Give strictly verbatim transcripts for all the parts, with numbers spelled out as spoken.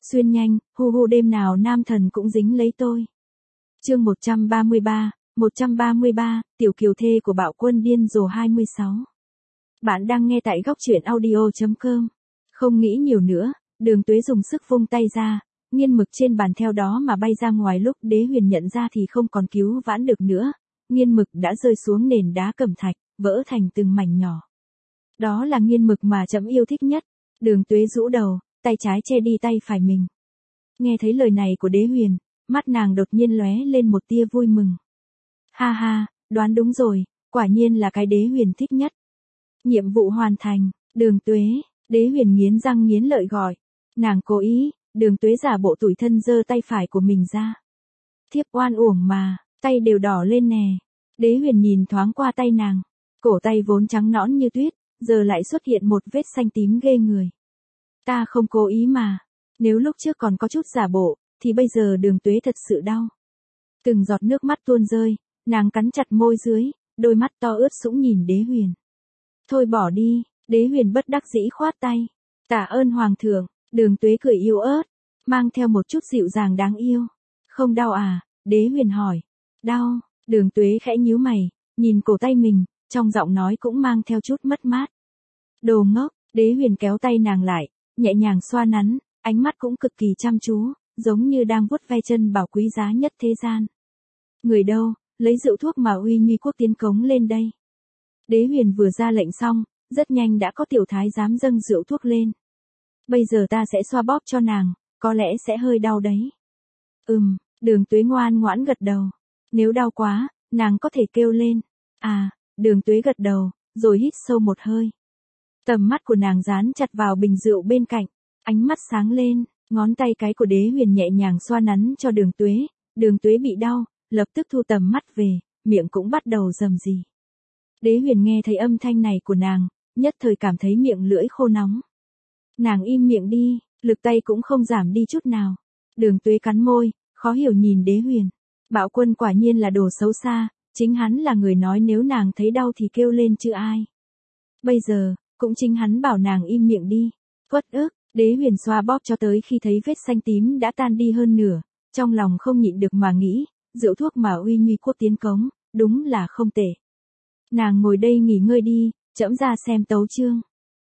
Xuyên nhanh, hu hu đêm nào nam thần cũng dính lấy tôi. Chương một trăm ba mươi ba, một trăm ba mươi ba, tiểu kiều thê của bạo quân điên rồ hai mươi sáu. Bạn đang nghe tại góc truyện audio chấm com. Không nghĩ nhiều nữa, Đường Tuế dùng sức vung tay ra, nghiên mực trên bàn theo đó mà bay ra ngoài. Lúc Đế Huyền nhận ra thì không còn cứu vãn được nữa, nghiên mực đã rơi xuống nền đá cẩm thạch, vỡ thành từng mảnh nhỏ. Đó là nghiên mực mà trẫm yêu thích nhất. Đường Tuế rũ đầu, tay trái che đi tay phải mình. Nghe thấy lời này của Đế Huyền, mắt nàng đột nhiên lóe lên một tia vui mừng. Ha ha, đoán đúng rồi, quả nhiên là cái Đế Huyền thích nhất. Nhiệm vụ hoàn thành, Đường Tuế. Đế Huyền nghiến răng nghiến lợi gọi. Nàng cố ý. Đường Tuế giả bộ tủi thân giơ tay phải của mình ra. Thiếp oan uổng mà, tay đều đỏ lên nè. Đế Huyền nhìn thoáng qua tay nàng, cổ tay vốn trắng nõn như tuyết, giờ lại xuất hiện một vết xanh tím ghê người. Ta không cố ý mà. Nếu lúc trước còn có chút giả bộ, thì bây giờ Đường Tuế thật sự đau. Từng giọt nước mắt tuôn rơi, nàng cắn chặt môi dưới, đôi mắt to ướt sũng nhìn Đế Huyền. Thôi bỏ đi. Đế Huyền bất đắc dĩ khoát tay. Tạ ơn hoàng thượng. Đường Tuế cười yếu ớt, mang theo một chút dịu dàng đáng yêu. Không đau à? Đế Huyền hỏi. Đau. Đường Tuế khẽ nhíu mày, nhìn cổ tay mình, trong giọng nói cũng mang theo chút mất mát. Đồ ngốc. Đế Huyền kéo tay nàng lại, nhẹ nhàng xoa nắn, ánh mắt cũng cực kỳ chăm chú, giống như đang vuốt ve chân bảo quý giá nhất thế gian. Người đâu, lấy rượu thuốc mà uy nghi quốc tiến cống lên đây. Đế Huyền vừa ra lệnh xong, rất nhanh đã có tiểu thái giám dâng rượu thuốc lên. Bây giờ ta sẽ xoa bóp cho nàng, có lẽ sẽ hơi đau đấy. Ừm, Đường Tuế ngoan ngoãn gật đầu. Nếu đau quá, nàng có thể kêu lên. À, Đường Tuế gật đầu, rồi hít sâu một hơi. Tầm mắt của nàng dán chặt vào bình rượu bên cạnh, ánh mắt sáng lên, ngón tay cái của Đế Huyền nhẹ nhàng xoa nắn cho Đường Tuế. Đường Tuế bị đau, lập tức thu tầm mắt về, miệng cũng bắt đầu rầm rì. Đế Huyền nghe thấy âm thanh này của nàng, nhất thời cảm thấy miệng lưỡi khô nóng. Nàng im miệng đi, lực tay cũng không giảm đi chút nào. Đường Tuế cắn môi, khó hiểu nhìn Đế Huyền. Bạo quân quả nhiên là đồ xấu xa, chính hắn là người nói nếu nàng thấy đau thì kêu lên chứ ai. Bây giờ, cũng chính hắn bảo nàng im miệng đi. Uất ức. Đế Huyền xoa bóp cho tới khi thấy vết xanh tím đã tan đi hơn nửa, trong lòng không nhịn được mà nghĩ, rượu thuốc mà uy nghi quốc tiến cống, đúng là không tệ. Nàng ngồi đây nghỉ ngơi đi, trẫm ra xem tấu chương.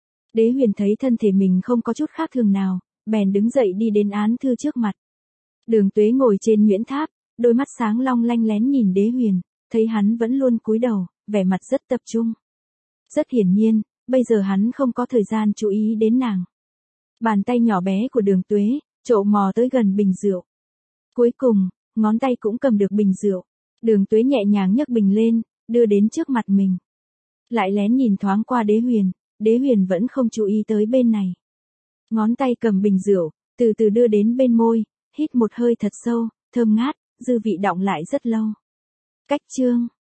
Đế Huyền thấy thân thể mình không có chút khác thường nào, bèn đứng dậy đi đến án thư trước mặt. Đường Tuế ngồi trên nhuyễn tháp, đôi mắt sáng long lanh lén nhìn Đế Huyền, thấy hắn vẫn luôn cúi đầu, vẻ mặt rất tập trung. Rất hiển nhiên, bây giờ hắn không có thời gian chú ý đến nàng. Bàn tay nhỏ bé của Đường Tuế, trộ mò tới gần bình rượu. Cuối cùng, ngón tay cũng cầm được bình rượu. Đường Tuế nhẹ nhàng nhấc bình lên, đưa đến trước mặt mình. Lại lén nhìn thoáng qua Đế Huyền, Đế Huyền vẫn không chú ý tới bên này. Ngón tay cầm bình rượu, từ từ đưa đến bên môi, hít một hơi thật sâu, thơm ngát, dư vị đọng lại rất lâu. Cách chương.